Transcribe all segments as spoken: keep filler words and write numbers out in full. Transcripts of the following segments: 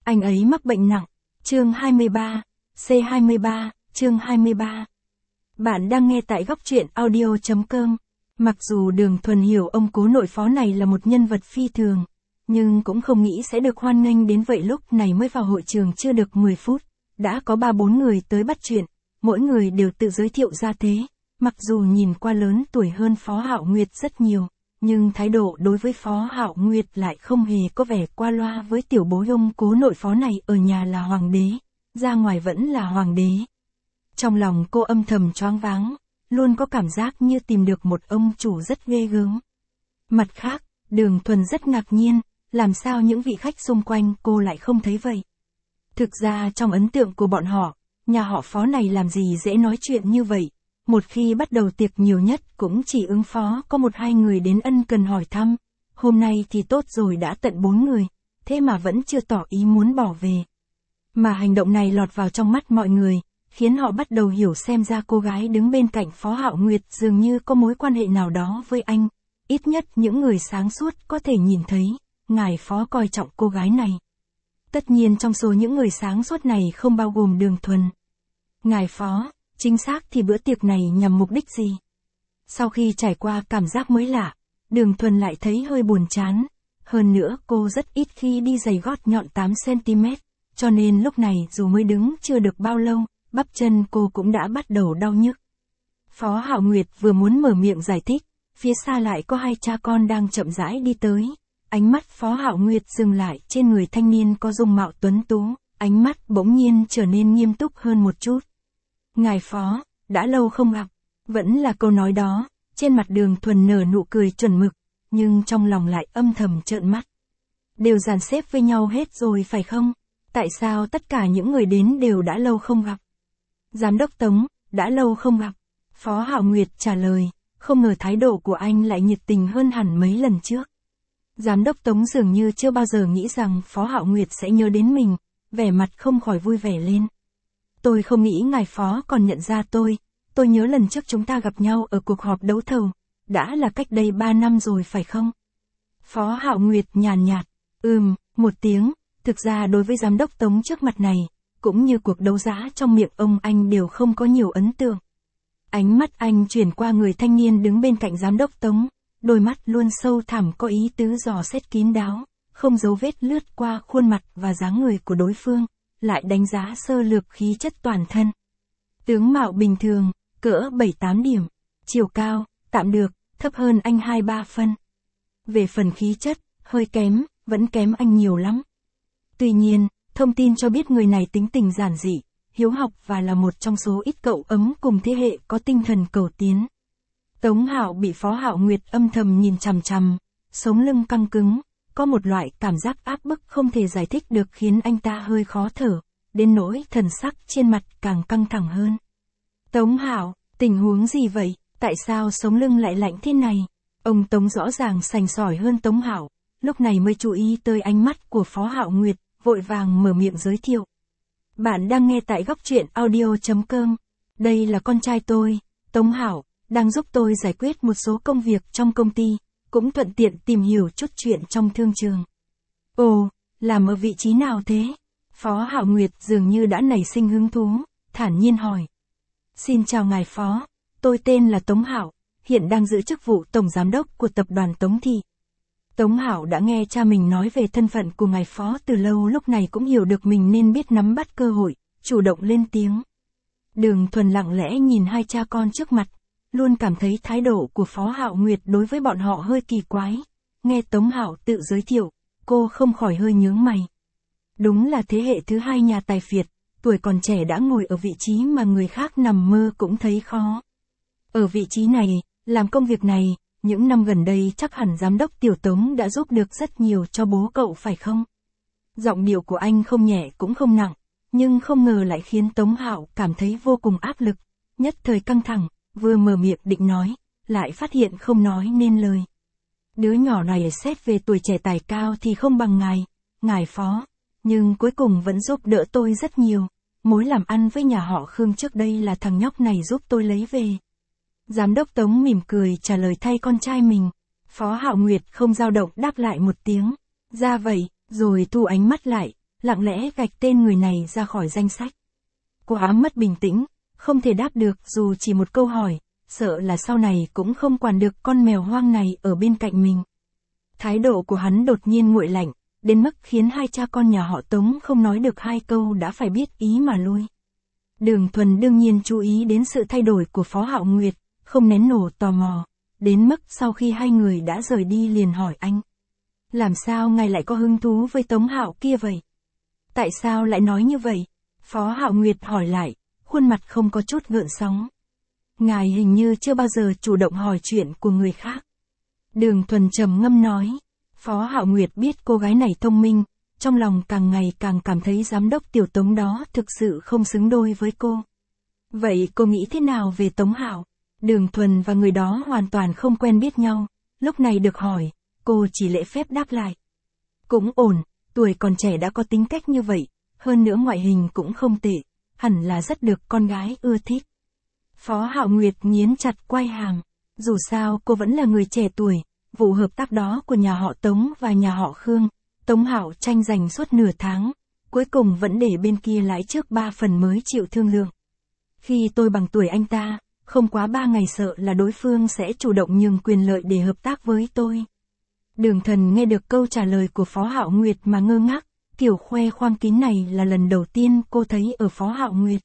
Anh ấy mắc bệnh nặng. Chương hai mươi ba, C hai mươi ba, chương hai mươi ba. Bạn đang nghe tại góc truyện audio chấm com. Mặc dù Đường Thuần hiểu ông cố nội phó này là một nhân vật phi thường, nhưng cũng không nghĩ sẽ được hoan nghênh đến vậy. Lúc này mới vào hội trường chưa được mười phút, đã có ba bốn người tới bắt chuyện, mỗi người đều tự giới thiệu ra thế. Mặc dù nhìn qua lớn tuổi hơn Phó Hạo Nguyệt rất nhiều, nhưng thái độ đối với Phó Hạo Nguyệt lại không hề có vẻ qua loa. Với tiểu bối ông cố nội phó này ở nhà là hoàng đế, ra ngoài vẫn là hoàng đế. Trong lòng cô âm thầm choáng váng, luôn có cảm giác như tìm được một ông chủ rất ghê gớm. Mặt khác, Đường Thuần rất ngạc nhiên, làm sao những vị khách xung quanh cô lại không thấy vậy. Thực ra trong ấn tượng của bọn họ, nhà họ Phó này làm gì dễ nói chuyện như vậy. Một khi bắt đầu tiệc nhiều nhất cũng chỉ ứng phó có một hai người đến ân cần hỏi thăm. Hôm nay thì tốt rồi, đã tận bốn người, thế mà vẫn chưa tỏ ý muốn bỏ về. Mà hành động này lọt vào trong mắt mọi người, khiến họ bắt đầu hiểu xem ra cô gái đứng bên cạnh Phó Hạo Nguyệt dường như có mối quan hệ nào đó với anh. Ít nhất những người sáng suốt có thể nhìn thấy, ngài Phó coi trọng cô gái này. Tất nhiên trong số những người sáng suốt này không bao gồm Đường Thuần. Ngài Phó, chính xác thì bữa tiệc này nhằm mục đích gì? Sau khi trải qua cảm giác mới lạ, Đường Thuần lại thấy hơi buồn chán. Hơn nữa cô rất ít khi đi giày gót nhọn tám xăng ti mét, cho nên lúc này dù mới đứng chưa được bao lâu, bắp chân cô cũng đã bắt đầu đau nhức. Phó Hạo Nguyệt vừa muốn mở miệng giải thích, phía xa lại có hai cha con đang chậm rãi đi tới. Ánh mắt Phó Hạo Nguyệt dừng lại trên người thanh niên có dung mạo tuấn tú, ánh mắt bỗng nhiên trở nên nghiêm túc hơn một chút. Ngài Phó, đã lâu không gặp. Vẫn là câu nói đó, trên mặt Đường Thuần nở nụ cười chuẩn mực, nhưng trong lòng lại âm thầm trợn mắt. Đều dàn xếp với nhau hết rồi phải không? Tại sao tất cả những người đến đều đã lâu không gặp? Giám đốc Tống, đã lâu không gặp. Phó Hạo Nguyệt trả lời, không ngờ thái độ của anh lại nhiệt tình hơn hẳn mấy lần trước. Giám đốc Tống dường như chưa bao giờ nghĩ rằng Phó Hạo Nguyệt sẽ nhớ đến mình, vẻ mặt không khỏi vui vẻ lên. Tôi không nghĩ ngài Phó còn nhận ra tôi, tôi nhớ lần trước chúng ta gặp nhau ở cuộc họp đấu thầu, đã là cách đây ba năm rồi phải không? Phó Hạo Nguyệt nhàn nhạt, ừm, một tiếng. Thực ra đối với giám đốc Tống trước mặt này, cũng như cuộc đấu giá trong miệng ông anh đều không có nhiều ấn tượng. Ánh mắt anh chuyển qua người thanh niên đứng bên cạnh giám đốc Tống, đôi mắt luôn sâu thẳm có ý tứ dò xét kín đáo, không dấu vết lướt qua khuôn mặt và dáng người của đối phương, lại đánh giá sơ lược khí chất toàn thân. Tướng mạo bình thường, cỡ bảy tám điểm, chiều cao, tạm được, thấp hơn anh hai ba phân. Về phần khí chất, hơi kém, vẫn kém anh nhiều lắm. Tuy nhiên, thông tin cho biết người này tính tình giản dị, hiếu học và là một trong số ít cậu ấm cùng thế hệ có tinh thần cầu tiến. Tống Hạo bị Phó Hạo Nguyệt âm thầm nhìn chằm chằm, sống lưng căng cứng, có một loại cảm giác áp bức không thể giải thích được khiến anh ta hơi khó thở, đến nỗi thần sắc trên mặt càng căng thẳng hơn. Tống Hạo, tình huống gì vậy, tại sao sống lưng lại lạnh thế này? Ông Tống rõ ràng sành sỏi hơn Tống Hạo, lúc này mới chú ý tới ánh mắt của Phó Hạo Nguyệt, vội vàng mở miệng giới thiệu. Bạn đang nghe tại góc truyện audio chấm com. Đây là con trai tôi, Tống Hạo, đang giúp tôi giải quyết một số công việc trong công ty, cũng thuận tiện tìm hiểu chút chuyện trong thương trường. Ồ, làm ở vị trí nào thế? Phó Hạo Nguyệt dường như đã nảy sinh hứng thú, thản nhiên hỏi. Xin chào ngài Phó, tôi tên là Tống Hạo, hiện đang giữ chức vụ tổng giám đốc của tập đoàn Tống Thị. Tống Hạo đã nghe cha mình nói về thân phận của ngài Phó từ lâu, lúc này cũng hiểu được mình nên biết nắm bắt cơ hội, chủ động lên tiếng. Đường Thuần lặng lẽ nhìn hai cha con trước mặt, luôn cảm thấy thái độ của Phó Hạo Nguyệt đối với bọn họ hơi kỳ quái. Nghe Tống Hạo tự giới thiệu, cô không khỏi hơi nhướng mày. Đúng là thế hệ thứ hai nhà tài phiệt, tuổi còn trẻ đã ngồi ở vị trí mà người khác nằm mơ cũng thấy khó. Ở vị trí này, làm công việc này, những năm gần đây chắc hẳn giám đốc Tiểu Tống đã giúp được rất nhiều cho bố cậu phải không? Giọng điệu của anh không nhẹ cũng không nặng, nhưng không ngờ lại khiến Tống Hạo cảm thấy vô cùng áp lực, nhất thời căng thẳng, vừa mở miệng định nói, lại phát hiện không nói nên lời. Đứa nhỏ này xét về tuổi trẻ tài cao thì không bằng ngài, ngài Phó, nhưng cuối cùng vẫn giúp đỡ tôi rất nhiều. Mối làm ăn với nhà họ Khương trước đây là thằng nhóc này giúp tôi lấy về. Giám đốc Tống mỉm cười trả lời thay con trai mình. Phó Hạo Nguyệt không dao động đáp lại một tiếng. Ra vậy, rồi thu ánh mắt lại, lặng lẽ gạch tên người này ra khỏi danh sách. Quá mất bình tĩnh, không thể đáp được dù chỉ một câu hỏi, sợ là sau này cũng không quản được con mèo hoang này ở bên cạnh mình. Thái độ của hắn đột nhiên nguội lạnh, đến mức khiến hai cha con nhà họ Tống không nói được hai câu đã phải biết ý mà lui. Đường Thuần đương nhiên chú ý đến sự thay đổi của Phó Hạo Nguyệt, không nén nổi tò mò, đến mức sau khi hai người đã rời đi liền hỏi anh. Làm sao ngài lại có hứng thú với Tống Hạo kia vậy? Tại sao lại nói như vậy? Phó Hạo Nguyệt hỏi lại, khuôn mặt không có chút gợn sóng. Ngài hình như chưa bao giờ chủ động hỏi chuyện của người khác. Đường Thuần trầm ngâm nói. Phó Hạo Nguyệt biết cô gái này thông minh, trong lòng càng ngày càng cảm thấy giám đốc tiểu Tống đó thực sự không xứng đôi với cô. Vậy cô nghĩ thế nào về Tống Hạo? Đường Thuần và người đó hoàn toàn không quen biết nhau, lúc này được hỏi, cô chỉ lễ phép đáp lại. Cũng ổn, tuổi còn trẻ đã có tính cách như vậy, hơn nữa ngoại hình cũng không tệ, hẳn là rất được con gái ưa thích. Phó Hạo Nguyệt nghiến chặt quai hàm, dù sao cô vẫn là người trẻ tuổi, vụ hợp tác đó của nhà họ Tống và nhà họ Khương, Tống Hạo tranh giành suốt nửa tháng, cuối cùng vẫn để bên kia lãi trước ba phần mới chịu thương lượng. Khi tôi bằng tuổi anh ta, không quá ba ngày sợ là đối phương sẽ chủ động nhường quyền lợi để hợp tác với tôi. Đường Thần nghe được câu trả lời của Phó Hạo Nguyệt mà ngơ ngác, kiểu khoe khoang kín này là lần đầu tiên cô thấy ở Phó Hạo Nguyệt.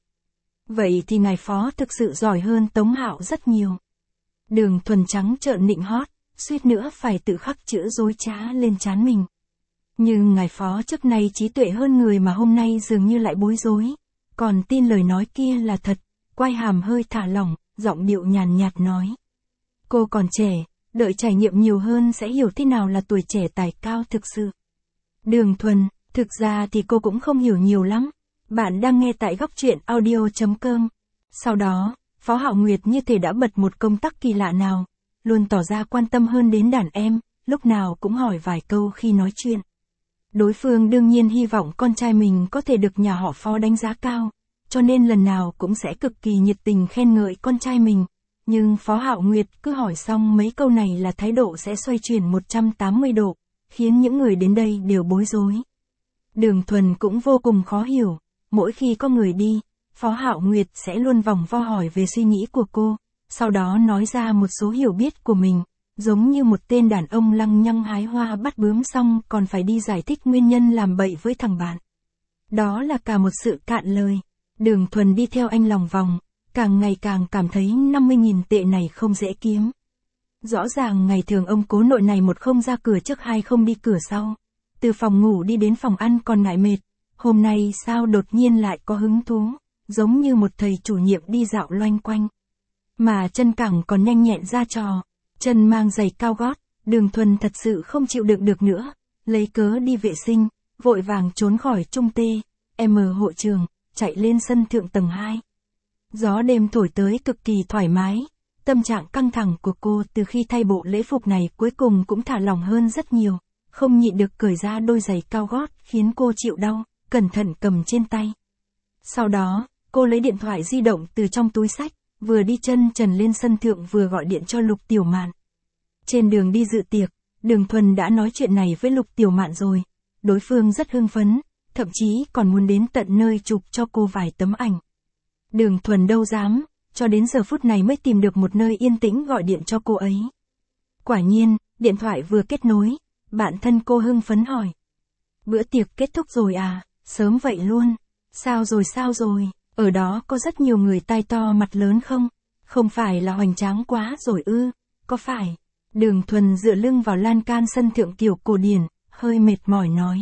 Vậy thì ngài Phó thực sự giỏi hơn Tống Hạo rất nhiều. Đường Thuần trắng trợn nịnh hót, suýt nữa phải tự khắc chữ dối trá lên trán mình. Nhưng ngài Phó trước nay trí tuệ hơn người mà hôm nay dường như lại bối rối, còn tin lời nói kia là thật, quai hàm hơi thả lỏng, giọng điệu nhàn nhạt nói. Cô còn trẻ, đợi trải nghiệm nhiều hơn sẽ hiểu thế nào là tuổi trẻ tài cao thực sự. Đường Thuần, thực ra thì cô cũng không hiểu nhiều lắm. Bạn đang nghe tại góc truyện audio chấm com. Sau đó, Phó Hạo Nguyệt như thể đã bật một công tắc kỳ lạ nào, luôn tỏ ra quan tâm hơn đến đàn em, lúc nào cũng hỏi vài câu khi nói chuyện. Đối phương đương nhiên hy vọng con trai mình có thể được nhà họ Phó đánh giá cao, cho nên lần nào cũng sẽ cực kỳ nhiệt tình khen ngợi con trai mình. Nhưng Phó Hạo Nguyệt cứ hỏi xong mấy câu này là thái độ sẽ xoay chuyển một trăm tám mươi độ, khiến những người đến đây đều bối rối. Đường Thuần cũng vô cùng khó hiểu, mỗi khi có người đi, Phó Hạo Nguyệt sẽ luôn vòng vo hỏi về suy nghĩ của cô, sau đó nói ra một số hiểu biết của mình, giống như một tên đàn ông lăng nhăng hái hoa bắt bướm xong còn phải đi giải thích nguyên nhân làm bậy với thằng bạn. Đó là cả một sự cạn lời. Đường Thuần đi theo anh lòng vòng, càng ngày càng cảm thấy năm mươi nghìn tệ này không dễ kiếm. Rõ ràng ngày thường ông cố nội này một không ra cửa trước hai không đi cửa sau. Từ phòng ngủ đi đến phòng ăn còn ngại mệt, hôm nay sao đột nhiên lại có hứng thú, giống như một thầy chủ nhiệm đi dạo loanh quanh. Mà chân cẳng còn nhanh nhẹn ra trò, chân mang giày cao gót, Đường Thuần thật sự không chịu đựng được nữa, lấy cớ đi vệ sinh, vội vàng trốn khỏi trung tê, em hội trường, chạy lên sân thượng tầng hai. Gió đêm thổi tới cực kỳ thoải mái, tâm trạng căng thẳng của cô từ khi thay bộ lễ phục này cuối cùng cũng thả lỏng hơn rất nhiều, không nhịn được cởi ra đôi giày cao gót khiến cô chịu đau, cẩn thận cầm trên tay. Sau đó, cô lấy điện thoại di động từ trong túi xách, vừa đi chân trần lên sân thượng vừa gọi điện cho Lục Tiểu Mạn. Trên đường đi dự tiệc, Đường Thuần đã nói chuyện này với Lục Tiểu Mạn rồi, đối phương rất hưng phấn, thậm chí còn muốn đến tận nơi chụp cho cô vài tấm ảnh. Đường Thuần đâu dám, cho đến giờ phút này mới tìm được một nơi yên tĩnh gọi điện cho cô ấy. Quả nhiên, điện thoại vừa kết nối, bạn thân cô hưng phấn hỏi. Bữa tiệc kết thúc rồi à, sớm vậy luôn, sao rồi sao rồi, ở đó có rất nhiều người tai to mặt lớn không, không phải là hoành tráng quá rồi ư, có phải. Đường Thuần dựa lưng vào lan can sân thượng kiểu cổ điển, hơi mệt mỏi nói.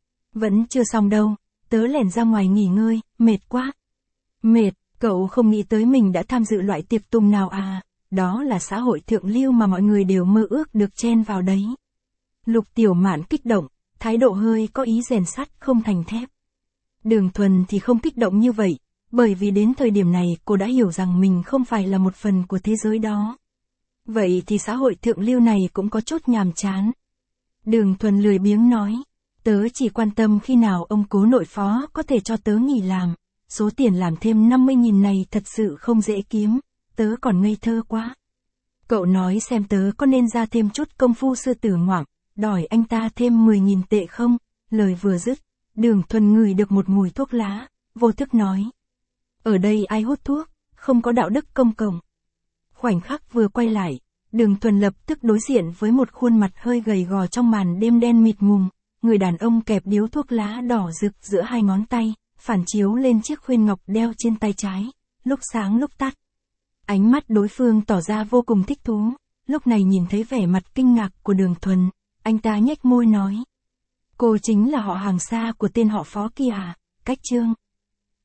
Vẫn chưa xong đâu, tớ lẻn ra ngoài nghỉ ngơi, mệt quá. Mệt, cậu không nghĩ tới mình đã tham dự loại tiệc tùng nào à, đó là xã hội thượng lưu mà mọi người đều mơ ước được chen vào đấy. Lục Tiểu Mạn kích động, thái độ hơi có ý rèn sắt không thành thép. Đường Thuần thì không kích động như vậy, bởi vì đến thời điểm này cô đã hiểu rằng mình không phải là một phần của thế giới đó. Vậy thì xã hội thượng lưu này cũng có chút nhàm chán. Đường Thuần lười biếng nói, tớ chỉ quan tâm khi nào ông cố nội Phó có thể cho tớ nghỉ làm, số tiền làm thêm năm mươi nghìn này thật sự không dễ kiếm, tớ còn ngây thơ quá. Cậu nói xem tớ có nên ra thêm chút công phu sư tử ngoạm, đòi anh ta thêm mười nghìn tệ không? Lời vừa dứt, Đường Thuần ngửi được một mùi thuốc lá, vô thức nói. Ở đây ai hút thuốc, không có đạo đức công cộng. Khoảnh khắc vừa quay lại, Đường Thuần lập tức đối diện với một khuôn mặt hơi gầy gò trong màn đêm đen mịt mùng, người đàn ông kẹp điếu thuốc lá đỏ rực giữa hai ngón tay, phản chiếu lên chiếc khuyên ngọc đeo trên tay trái, lúc sáng lúc tắt. Ánh mắt đối phương tỏ ra vô cùng thích thú, lúc này nhìn thấy vẻ mặt kinh ngạc của Đường Thuần, anh ta nhếch môi nói. Cô chính là họ hàng xa của tên họ Phó kia à, Cách Trương.